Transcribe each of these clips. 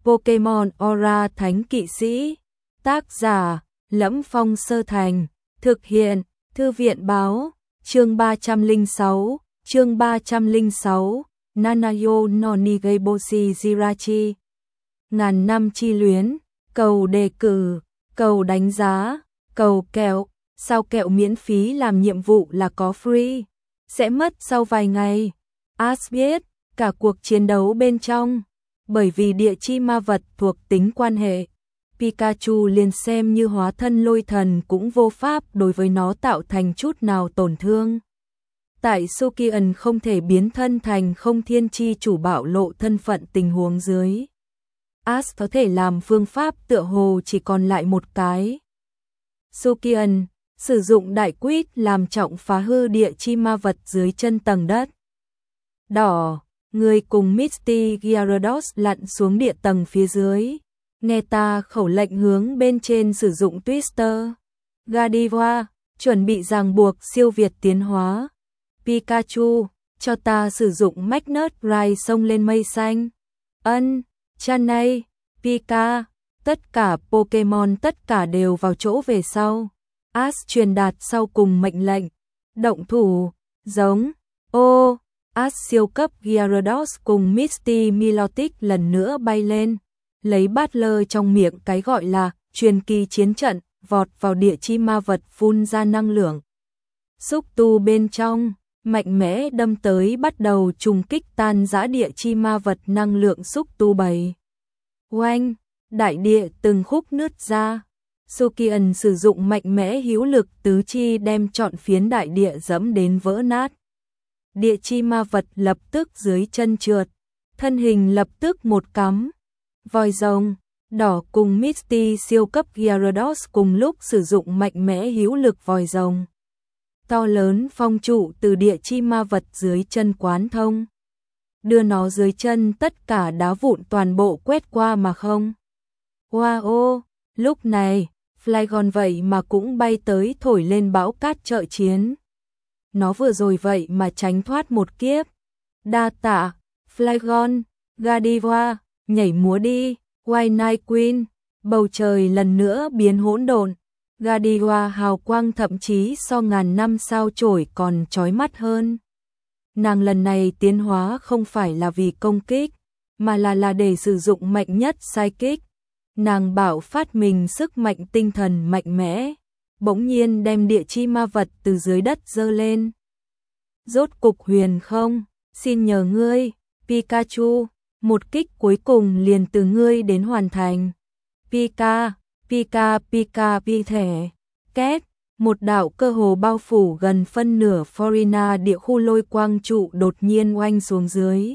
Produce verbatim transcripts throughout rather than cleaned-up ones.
Pokemon Aura Thánh Kỵ Sĩ. Tác giả: Lẫm Phong Sơ Thành. Thực hiện: Thư viện báo. Chương ba trăm lẻ sáu, chương ba trăm lẻ sáu, Nanayo no Nigeboshi Jirachi. Ngàn năm chi luyến, cầu đề cử, cầu đánh giá, cầu kẹo, sao kẹo miễn phí làm nhiệm vụ là có free, sẽ mất sau vài ngày. Ash biết, cả cuộc chiến đấu bên trong, bởi vì địa chi ma vật thuộc tính quan hệ, Pikachu liền xem như hóa thân lôi thần cũng vô pháp đối với nó tạo thành chút nào tổn thương. Tại Sukian không thể biến thân thành không thiên chi chủ bạo lộ thân phận tình huống dưới, Ash có thể làm phương pháp tựa hồ chỉ còn lại một cái. Sukian sử dụng đại quýt làm trọng phá hư địa chi ma vật dưới chân tầng đất. Đỏ, người cùng Misty Gyarados lặn xuống địa tầng phía dưới. Nghe ta khẩu lệnh hướng bên trên sử dụng Twister. Gardevoir, chuẩn bị ràng buộc siêu việt tiến hóa. Pikachu, cho ta sử dụng Magnet Ride xông lên mây xanh. Ân, Chanay, Pika, tất cả Pokemon tất cả đều vào chỗ về sau. Ash truyền đạt sau cùng mệnh lệnh. Động thủ, giống, ô, Ash siêu cấp Gyarados cùng Misty Milotic lần nữa bay lên. Lấy bát lơ trong miệng cái gọi là truyền kỳ chiến trận, vọt vào địa chi ma vật phun ra năng lượng. Xúc tu bên trong, mạnh mẽ đâm tới bắt đầu trùng kích tan rã địa chi ma vật năng lượng xúc tu bầy. Oanh, đại địa từng khúc nứt ra. Sukian sử dụng mạnh mẽ hữu lực tứ chi đem trọn phiến đại địa dẫm đến vỡ nát. Địa chi ma vật lập tức dưới chân trượt, thân hình lập tức một cắm. Vòi rồng, đỏ cùng Misty siêu cấp Gyarados cùng lúc sử dụng mạnh mẽ hữu lực vòi rồng. To lớn phong trụ từ địa chi ma vật dưới chân quán thông, đưa nó dưới chân tất cả đá vụn toàn bộ quét qua mà không. Wow, lúc này, Flygon vậy mà cũng bay tới thổi lên bão cát trợ chiến. Nó vừa rồi vậy mà tránh thoát một kiếp. Đa tạ, Flygon, Gardevoir, nhảy múa đi, White Night Queen, bầu trời lần nữa biến hỗn độn. Gardevoir hào quang thậm chí so ngàn năm sao chổi còn chói mắt hơn. Nàng lần này tiến hóa không phải là vì công kích, mà là là để sử dụng mạnh nhất Psychic. Nàng bảo phát mình sức mạnh tinh thần mạnh mẽ, bỗng nhiên đem địa chi ma vật từ dưới đất dơ lên. Rốt cục huyền không, xin nhờ ngươi, Pikachu, một kích cuối cùng liền từ ngươi đến hoàn thành. Pika, Pika, Pika, Pi thể, két, một đạo cơ hồ bao phủ gần phân nửa Florina địa khu lôi quang trụ đột nhiên oanh xuống dưới.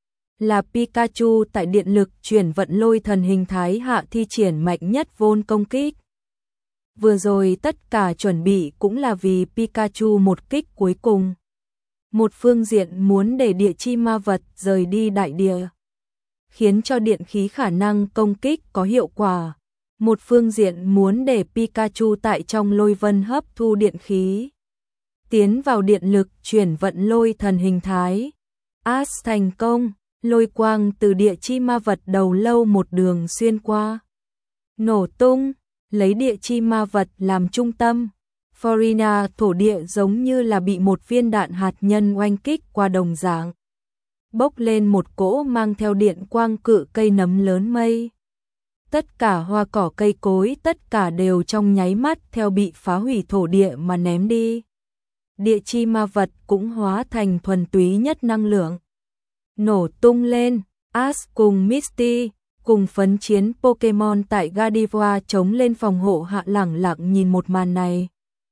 Là Pikachu tại điện lực chuyển vận lôi thần hình thái hạ thi triển mạnh nhất vốn công kích. Vừa rồi tất cả chuẩn bị cũng là vì Pikachu một kích cuối cùng. Một phương diện muốn để địa chi ma vật rời đi đại địa, khiến cho điện khí khả năng công kích có hiệu quả. Một phương diện muốn để Pikachu tại trong lôi vân hấp thu điện khí, tiến vào điện lực chuyển vận lôi thần hình thái. Ash thành công, lôi quang từ địa chi ma vật đầu lâu một đường xuyên qua. Nổ tung, lấy địa chi ma vật làm trung tâm. Florina thổ địa giống như là bị một viên đạn hạt nhân oanh kích qua đồng dạng. Bốc lên một cỗ mang theo điện quang cự cây nấm lớn mây. Tất cả hoa cỏ cây cối tất cả đều trong nháy mắt theo bị phá hủy thổ địa mà ném đi. Địa chi ma vật cũng hóa thành thuần túy nhất năng lượng. Nổ tung lên, Ash cùng Misty, cùng phấn chiến Pokemon tại Gardevoir chống lên phòng hộ hạ lẳng lặng nhìn một màn này.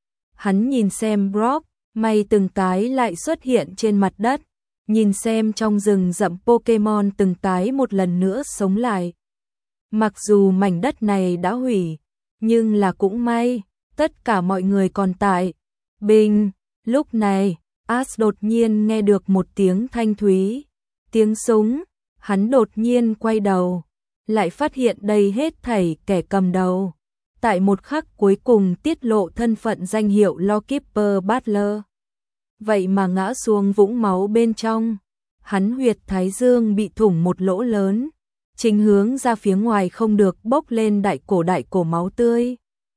Hắn nhìn xem Brock, may từng cái lại xuất hiện trên mặt đất, nhìn xem trong rừng rậm Pokemon từng cái một lần nữa sống lại. Mặc dù mảnh đất này đã hủy, nhưng là cũng may, tất cả mọi người còn tại. Bình, lúc này, Ash đột nhiên nghe được một tiếng thanh thúy, tiếng súng, hắn đột nhiên quay đầu, lại phát hiện đây hết thảy kẻ cầm đầu. Tại một khắc cuối cùng tiết lộ thân phận danh hiệu Lawkeeper Butler. Vậy mà ngã xuống vũng máu bên trong, hắn huyệt thái dương bị thủng một lỗ lớn, chính hướng ra phía ngoài không được bốc lên đại cổ đại cổ máu tươi.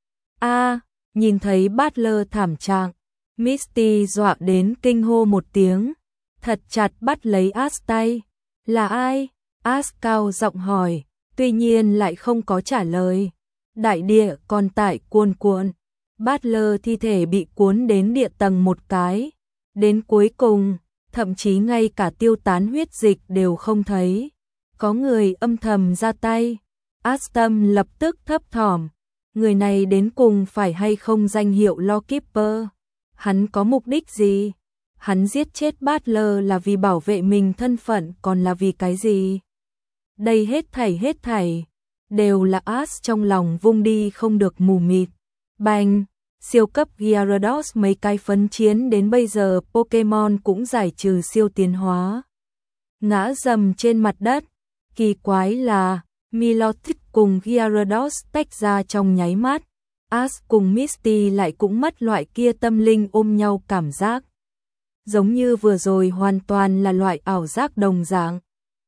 A, nhìn thấy Butler thảm trạng, Misty dọa đến kinh hô một tiếng, thật chặt bắt lấy Ash tay. Là ai? Ash cao giọng hỏi, tuy nhiên lại không có trả lời. Đại địa còn tại cuồn cuộn, Butler thi thể bị cuốn đến địa tầng một cái, đến cuối cùng, thậm chí ngay cả tiêu tán huyết dịch đều không thấy. Có người âm thầm ra tay. Ash tâm lập tức thấp thỏm, người này đến cùng phải hay không danh hiệu Lawkeeper? Hắn có mục đích gì? Hắn giết chết Butler là vì bảo vệ mình thân phận còn là vì cái gì? Đây hết thảy hết thảy đều là Ash trong lòng vung đi không được mù mịt. Bang, siêu cấp Gyarados mấy cái phấn chiến đến bây giờ Pokemon cũng giải trừ siêu tiến hóa. Ngã dầm trên mặt đất, kỳ quái là Milotic cùng Gyarados tách ra trong nháy mắt. Ash cùng Misty lại cũng mất loại kia tâm linh ôm nhau cảm giác. Giống như vừa rồi hoàn toàn là loại ảo giác đồng dạng.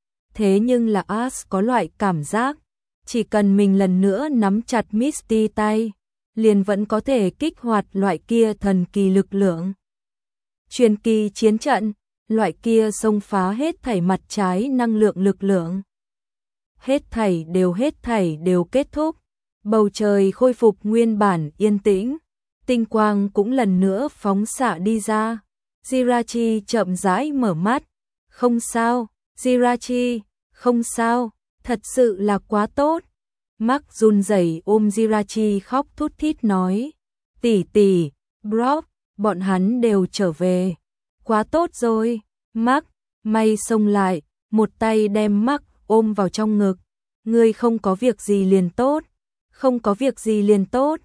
Thế nhưng là Ash có loại cảm giác, chỉ cần mình lần nữa nắm chặt Misty tay, liền vẫn có thể kích hoạt loại kia thần kỳ lực lượng. Truyền kỳ chiến trận, loại kia xông phá hết thảy mặt trái năng lượng lực lượng. Hết thảy đều hết thảy đều kết thúc, bầu trời khôi phục nguyên bản yên tĩnh, tinh quang cũng lần nữa phóng xạ đi ra. Jirachi chậm rãi mở mắt, không sao, Jirachi, không sao, thật sự là quá tốt. Mark run rẩy ôm Jirachi khóc thút thít nói, tỷ tỷ, Brock, bọn hắn đều trở về, quá tốt rồi. Mark, may xông lại, một tay đem Mark ôm vào trong ngực, ngươi không có việc gì liền tốt, không có việc gì liền tốt.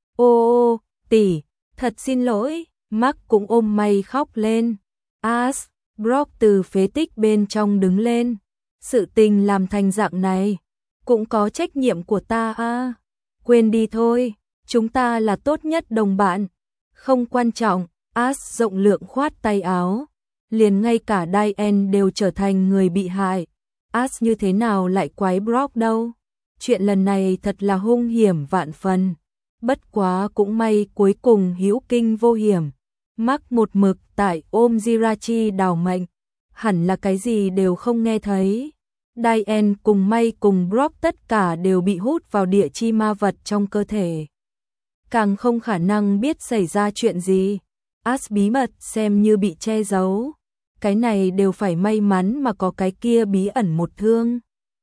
Ô ô, tỷ, thật xin lỗi. Mark cũng ôm may khóc lên. Ash, Brock từ phế tích bên trong đứng lên. Sự tình làm thành dạng này, cũng có trách nhiệm của ta à. Quên đi thôi, chúng ta là tốt nhất đồng bạn. Không quan trọng, Ash rộng lượng khoát tay áo. Liền ngay cả Diane đều trở thành người bị hại. Ash như thế nào lại quái Brock đâu. Chuyện lần này thật là hung hiểm vạn phần. Bất quá cũng may cuối cùng hữu kinh vô hiểm. Mark một mực tại ôm Jirachi đào mệnh, hẳn là cái gì đều không nghe thấy. Diane cùng May cùng Brock tất cả đều bị hút vào địa chi ma vật trong cơ thể. Càng không khả năng biết xảy ra chuyện gì. Ash bí mật xem như bị che giấu. Cái này đều phải may mắn mà có cái kia bí ẩn một thương.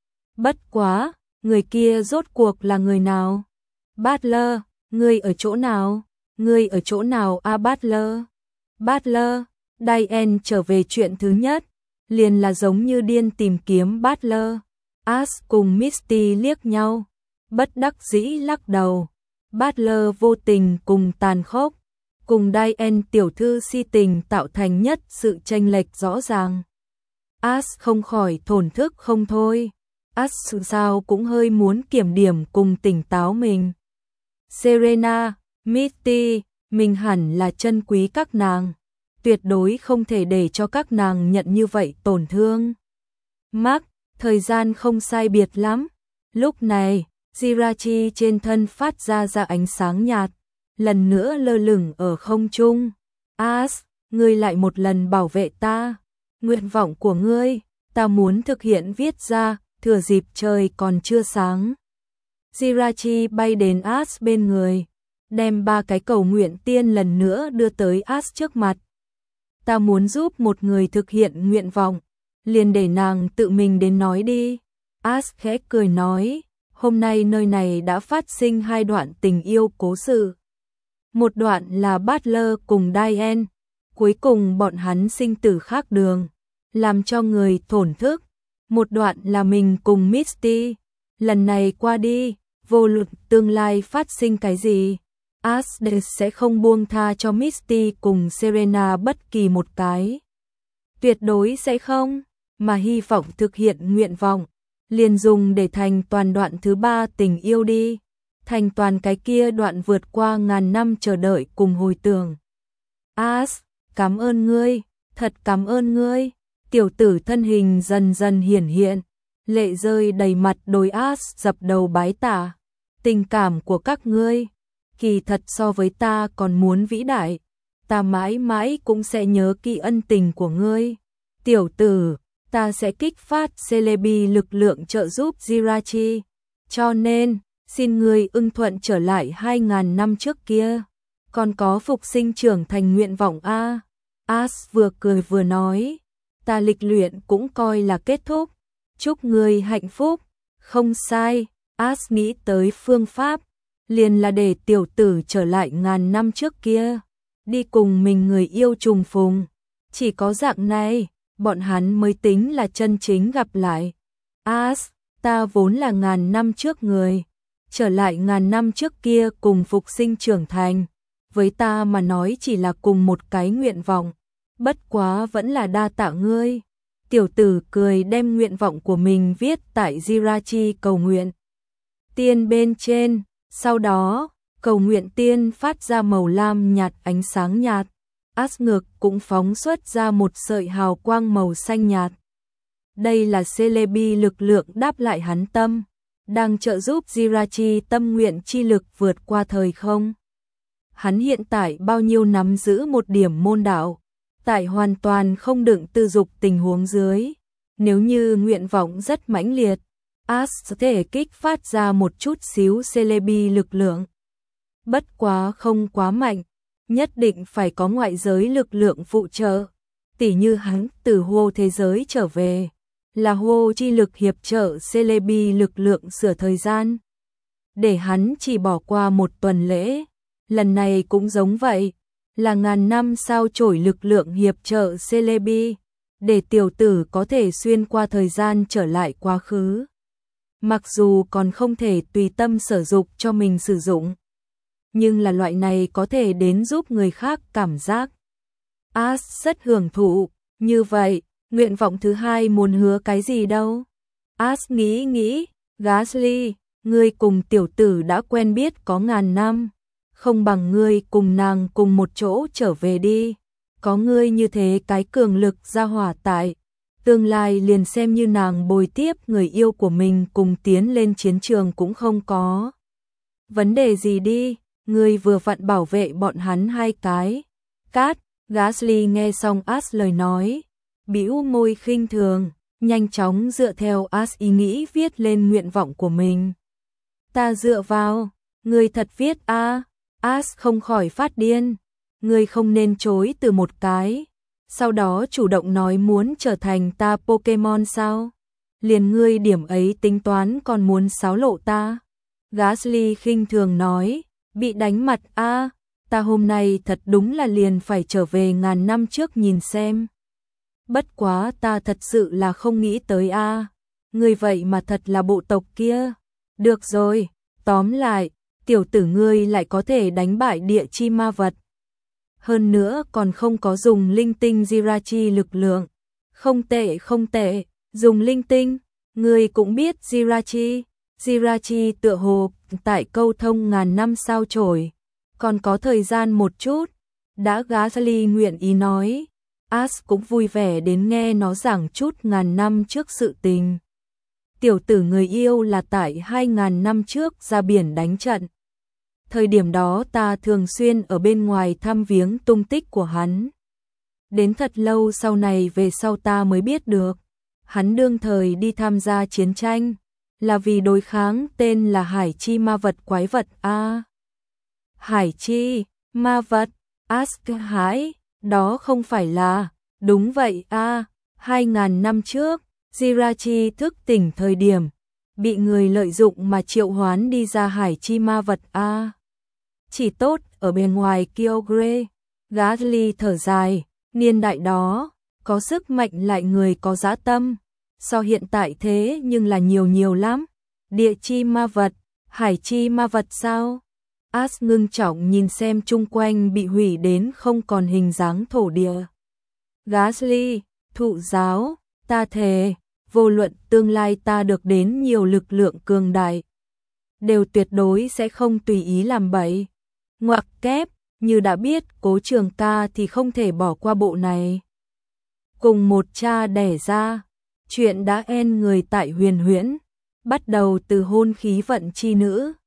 Bất quá, người kia rốt cuộc là người nào? Butler, ngươi ở chỗ nào? Ngươi ở chỗ nào a à Butler? Butler, Diane trở về chuyện thứ nhất, liền là giống như điên tìm kiếm Butler. Ash cùng Misty liếc nhau, bất đắc dĩ lắc đầu. Butler vô tình cùng tàn khốc, cùng Diane tiểu thư si tình tạo thành nhất sự chênh lệch rõ ràng. Ash không khỏi thổn thức không thôi. Ash sao cũng hơi muốn kiểm điểm cùng tỉnh táo mình. Serena, Misty, mình hẳn là trân quý các nàng, tuyệt đối không thể để cho các nàng nhận như vậy tổn thương. Mark, thời gian không sai biệt lắm. Lúc này, Jirachi trên thân phát ra ra ánh sáng nhạt, lần nữa lơ lửng ở không trung. Ash, ngươi lại một lần bảo vệ ta. Nguyện vọng của ngươi, ta muốn thực hiện viết ra, thừa dịp trời còn chưa sáng. Jirachi bay đến Ash bên người, đem ba cái cầu nguyện tiên lần nữa đưa tới Ash trước mặt. Ta muốn giúp một người thực hiện nguyện vọng, liền để nàng tự mình đến nói đi. Ash khẽ cười nói, hôm nay nơi này đã phát sinh hai đoạn tình yêu cố sự. Một đoạn là Butler cùng Diane, cuối cùng bọn hắn sinh tử khác đường, làm cho người thổn thức. Một đoạn là mình cùng Misty, lần này qua đi, vô luận tương lai phát sinh cái gì, Ash sẽ không buông tha cho Misty cùng Serena bất kỳ một cái. Tuyệt đối sẽ không, mà hy vọng thực hiện nguyện vọng, liền dùng để thành toàn đoạn thứ ba tình yêu đi, thành toàn cái kia đoạn vượt qua ngàn năm chờ đợi cùng hồi tưởng. Ash, cảm ơn ngươi, thật cảm ơn ngươi. Tiểu tử thân hình dần dần hiển hiện, lệ rơi đầy mặt, đối As dập đầu bái tạ. Tình cảm của các ngươi, kỳ thật so với ta còn muốn vĩ đại. Ta mãi mãi cũng sẽ nhớ kỹ ân tình của ngươi. Tiểu tử, ta sẽ kích phát Celebi lực lượng trợ giúp Jirachi. Cho nên, xin ngươi ưng thuận trở lại hai ngàn năm trước kia. Còn có phục sinh trưởng thành nguyện vọng a. As vừa cười vừa nói, ta lịch luyện cũng coi là kết thúc. Chúc ngươi hạnh phúc. Không sai, As nghĩ tới phương pháp, liền là để tiểu tử trở lại ngàn năm trước kia, đi cùng mình người yêu trùng phùng. Chỉ có dạng này, bọn hắn mới tính là chân chính gặp lại. As, ta vốn là ngàn năm trước người, trở lại ngàn năm trước kia cùng phục sinh trưởng thành, với ta mà nói chỉ là cùng một cái nguyện vọng, bất quá vẫn là đa tạ ngươi. Tiểu tử cười đem nguyện vọng của mình viết tại Jirachi cầu nguyện tiên bên trên, sau đó, cầu nguyện tiên phát ra màu lam nhạt ánh sáng nhạt, As ngực cũng phóng xuất ra một sợi hào quang màu xanh nhạt. Đây là Celebi lực lượng đáp lại hắn tâm, đang trợ giúp Jirachi tâm nguyện chi lực vượt qua thời không. Hắn hiện tại bao nhiêu nắm giữ một điểm môn đạo, tại hoàn toàn không đựng tư dục tình huống dưới. Nếu như nguyện vọng rất mãnh liệt, As có thể kích phát ra một chút xíu Celebi lực lượng. Bất quá không quá mạnh, nhất định phải có ngoại giới lực lượng phụ trợ. Tỉ như hắn từ hô thế giới trở về, là hô chi lực hiệp trợ Celebi lực lượng sửa thời gian. Để hắn chỉ bỏ qua một tuần lễ, lần này cũng giống vậy, là ngàn năm sao chổi lực lượng hiệp trợ Celebi, để tiểu tử có thể xuyên qua thời gian trở lại quá khứ. Mặc dù còn không thể tùy tâm sở dục cho mình sử dụng, nhưng là loại này có thể đến giúp người khác cảm giác. As rất hưởng thụ, như vậy, nguyện vọng thứ hai muốn hứa cái gì đâu? As nghĩ nghĩ, Gasly, ngươi cùng tiểu tử đã quen biết có ngàn năm, không bằng ngươi cùng nàng cùng một chỗ trở về đi. Có ngươi như thế cái cường lực ra hỏa tại, tương lai liền xem như nàng bồi tiếp người yêu của mình cùng tiến lên chiến trường cũng không có vấn đề gì đi, ngươi vừa vặn bảo vệ bọn hắn hai cái. Cát, Gasly nghe xong As lời nói, bĩu môi khinh thường, nhanh chóng dựa theo As ý nghĩ viết lên nguyện vọng của mình. Ta dựa vào, ngươi thật viết a? À? As không khỏi phát điên, ngươi không nên chối từ một cái, sau đó chủ động nói muốn trở thành ta Pokemon sao? Liền ngươi điểm ấy tính toán còn muốn xáo lộ ta? Gasly khinh thường nói, bị đánh mặt a, à? Ta hôm nay thật đúng là liền phải trở về ngàn năm trước nhìn xem. Bất quá ta thật sự là không nghĩ tới a, à? Ngươi vậy mà thật là bộ tộc kia. Được rồi, tóm lại, tiểu tử ngươi lại có thể đánh bại địa chi ma vật. Hơn nữa còn không có dùng linh tinh Jirachi lực lượng. Không tệ không tệ, dùng linh tinh, ngươi cũng biết Jirachi. Jirachi tựa hồ tại câu thông ngàn năm sao chổi, còn có thời gian một chút. Đã Gasly nguyện ý nói, As cũng vui vẻ đến nghe nó giảng chút ngàn năm trước sự tình. Tiểu tử người yêu là tại hai ngàn năm trước ra biển đánh trận. Thời điểm đó ta thường xuyên ở bên ngoài thăm viếng tung tích của hắn. Đến thật lâu sau này về sau ta mới biết được, hắn đương thời đi tham gia chiến tranh, là vì đối kháng tên là Hải Chi ma vật quái vật a. À, Hải Chi, ma vật, Ask hãi, đó không phải là, đúng vậy a, à, hai ngàn năm trước, Jirachi thức tỉnh thời điểm, bị người lợi dụng mà triệu hoán đi ra Hải Chi ma vật a. À, chỉ tốt ở bên ngoài Kyogre. Gasly thở dài, niên đại đó, có sức mạnh lại người có dã tâm, so hiện tại thế nhưng là nhiều nhiều lắm. Địa chi ma vật, Hải Chi ma vật sao? As ngưng trọng nhìn xem chung quanh bị hủy đến không còn hình dáng thổ địa. Gasly, thụ giáo, ta thề, vô luận tương lai ta được đến nhiều lực lượng cường đại, đều tuyệt đối sẽ không tùy ý làm bậy. Ngoặc kép, như đã biết Cố Trường Ca thì không thể bỏ qua bộ này. Cùng một cha đẻ ra, Chuyện đã end người tại huyền huyễn, bắt đầu từ hôn khí vận chi nữ.